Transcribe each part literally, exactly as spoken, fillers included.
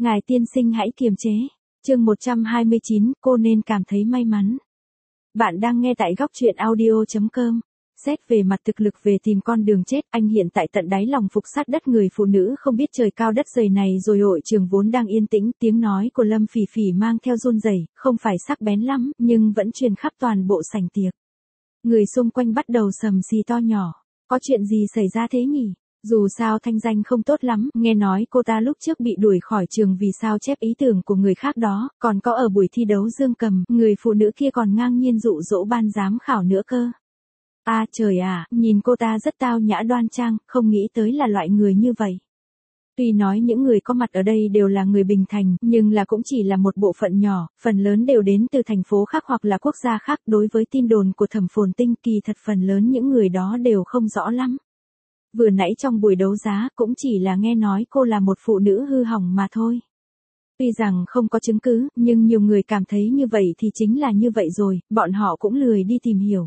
Ngài tiên sinh hãy kiềm chế. Chương một trăm hai mươi chín, cô nên cảm thấy may mắn. Bạn đang nghe tại góc truyện audio chấm com. Xét về mặt thực lực về tìm con đường chết, anh hiện tại tận đáy lòng phục sát đất người phụ nữ không biết trời cao đất dày này rồi. Hội trường vốn đang yên tĩnh, tiếng nói của Lâm Phỉ Phỉ mang theo run rẩy, không phải sắc bén lắm, nhưng vẫn truyền khắp toàn bộ sảnh tiệc. Người xung quanh bắt đầu sầm xì to nhỏ. Có chuyện gì xảy ra thế nhỉ? Dù sao thanh danh không tốt lắm, nghe nói cô ta lúc trước bị đuổi khỏi trường vì sao chép ý tưởng của người khác đó, còn có ở buổi thi đấu dương cầm, người phụ nữ kia còn ngang nhiên dụ dỗ ban giám khảo nữa cơ. À trời à, nhìn cô ta rất tao nhã đoan trang, không nghĩ tới là loại người như vậy. Tuy nói những người có mặt ở đây đều là người Bình Thành, nhưng là cũng chỉ là một bộ phận nhỏ, phần lớn đều đến từ thành phố khác hoặc là quốc gia khác. Đối với tin đồn của Thẩm Phồn Tinh, kỳ thật phần lớn những người đó đều không rõ lắm. Vừa nãy trong buổi đấu giá cũng chỉ là nghe nói cô là một phụ nữ hư hỏng mà thôi. Tuy rằng không có chứng cứ, nhưng nhiều người cảm thấy như vậy thì chính là như vậy rồi, bọn họ cũng lười đi tìm hiểu.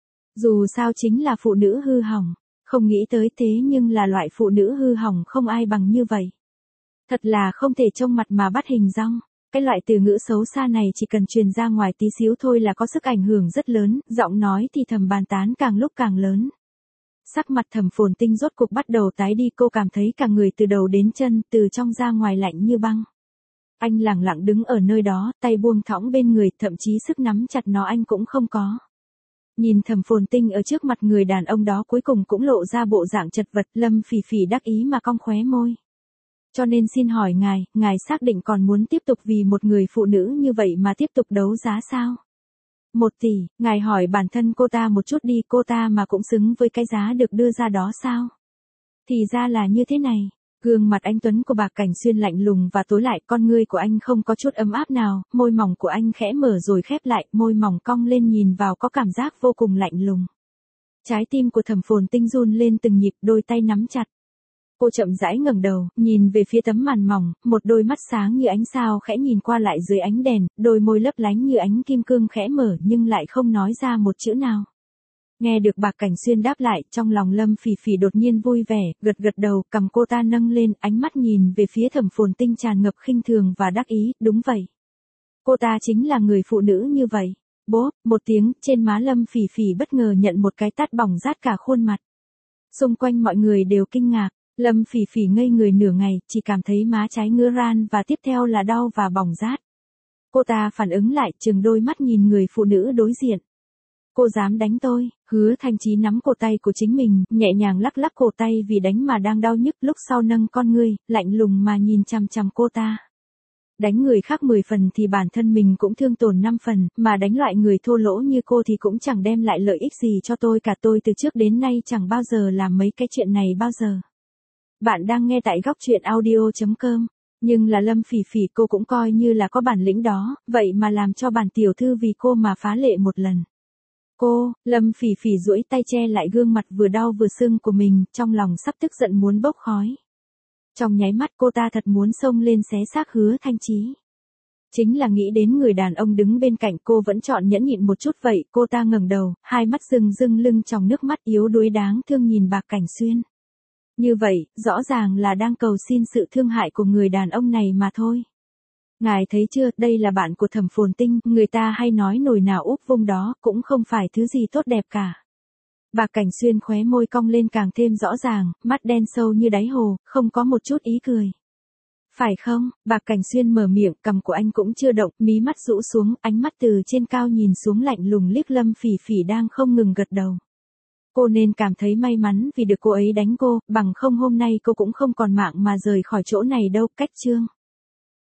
Dù sao chính là phụ nữ hư hỏng, không nghĩ tới thế nhưng là loại phụ nữ hư hỏng không ai bằng như vậy. Thật là không thể trông mặt mà bắt hình dong. Cái loại từ ngữ xấu xa này chỉ cần truyền ra ngoài tí xíu thôi là có sức ảnh hưởng rất lớn, giọng nói thì thầm bàn tán càng lúc càng lớn. Sắc mặt Thẩm Phồn Tinh rốt cục bắt đầu tái đi, cô cảm thấy cả người từ đầu đến chân, từ trong ra ngoài lạnh như băng. Anh lẳng lặng đứng ở nơi đó, tay buông thõng bên người, thậm chí sức nắm chặt nó anh cũng không có. Nhìn Thẩm Phồn Tinh ở trước mặt người đàn ông đó cuối cùng cũng lộ ra bộ dạng chật vật, Lâm Phỉ Phỉ đắc ý mà cong khóe môi. Cho nên xin hỏi ngài, ngài xác định còn muốn tiếp tục vì một người phụ nữ như vậy mà tiếp tục đấu giá sao? Một tỷ, ngài hỏi bản thân cô ta một chút đi, cô ta mà cũng xứng với cái giá được đưa ra đó sao? Thì ra là như thế này. Gương mặt anh tuấn của Bạc Cảnh Xuyên lạnh lùng và tối lại, con ngươi của anh không có chút ấm áp nào, môi mỏng của anh khẽ mở rồi khép lại, môi mỏng cong lên nhìn vào có cảm giác vô cùng lạnh lùng. Trái tim của Thẩm Phồn Tinh run lên từng nhịp, đôi tay nắm chặt. Cô chậm rãi ngẩng đầu, nhìn về phía tấm màn mỏng, một đôi mắt sáng như ánh sao khẽ nhìn qua lại dưới ánh đèn, đôi môi lấp lánh như ánh kim cương khẽ mở nhưng lại không nói ra một chữ nào. Nghe được Bạc Cảnh Xuyên đáp lại, trong lòng Lâm Phỉ Phỉ đột nhiên vui vẻ, gật gật đầu, cầm cô ta nâng lên, ánh mắt nhìn về phía Thẩm Phồn Tinh tràn ngập khinh thường và đắc ý, đúng vậy. Cô ta chính là người phụ nữ như vậy. Bốp, một tiếng, trên má Lâm Phỉ Phỉ bất ngờ nhận một cái tát bỏng rát cả khuôn mặt. Xung quanh mọi người đều kinh ngạc. Lâm Phỉ Phỉ ngây người nửa ngày, chỉ cảm thấy má trái ngứa ran và tiếp theo là đau và bỏng rát. Cô ta phản ứng lại, trừng đôi mắt nhìn người phụ nữ đối diện. Cô dám đánh tôi? Hứa Thanh Chí nắm cổ tay của chính mình, nhẹ nhàng lắc lắc cổ tay vì đánh mà đang đau nhức, lúc sau nâng con ngươi, lạnh lùng mà nhìn chằm chằm cô ta. Đánh người khác mười phần thì bản thân mình cũng thương tổn năm phần, mà đánh loại người thô lỗ như cô thì cũng chẳng đem lại lợi ích gì cho tôi cả. Tôi từ trước đến nay chẳng bao giờ làm mấy cái chuyện này bao giờ. Bạn đang nghe tại góc truyện audio chấm com. Nhưng là Lâm Phỉ Phỉ, cô cũng coi như là có bản lĩnh đó, vậy mà làm cho bản tiểu thư vì cô mà phá lệ một lần. Cô, Lâm Phỉ Phỉ duỗi tay che lại gương mặt vừa đau vừa sưng của mình, trong lòng sắp tức giận muốn bốc khói. Trong nháy mắt cô ta thật muốn xông lên xé xác Hứa Thanh Chí. Chính là nghĩ đến người đàn ông đứng bên cạnh, cô vẫn chọn nhẫn nhịn một chút vậy. Cô ta ngẩng đầu, hai mắt rưng rưng lưng tròng nước mắt, yếu đuối đáng thương nhìn Bạc Cảnh Xuyên. Như vậy, rõ ràng là đang cầu xin sự thương hại của người đàn ông này mà thôi. Ngài thấy chưa, đây là bạn của Thẩm Phồn Tinh, người ta hay nói nồi nào úp vung đó, cũng không phải thứ gì tốt đẹp cả. Bạc Cảnh Xuyên khóe môi cong lên càng thêm rõ ràng, mắt đen sâu như đáy hồ, không có một chút ý cười. Phải không? Bạc Cảnh Xuyên mở miệng, cằm của anh cũng chưa động, mí mắt rũ xuống, ánh mắt từ trên cao nhìn xuống lạnh lùng liếc Lâm Phỉ Phỉ đang không ngừng gật đầu. Cô nên cảm thấy may mắn vì được cô ấy đánh cô, bằng không hôm nay cô cũng không còn mạng mà rời khỏi chỗ này đâu. Cách chương.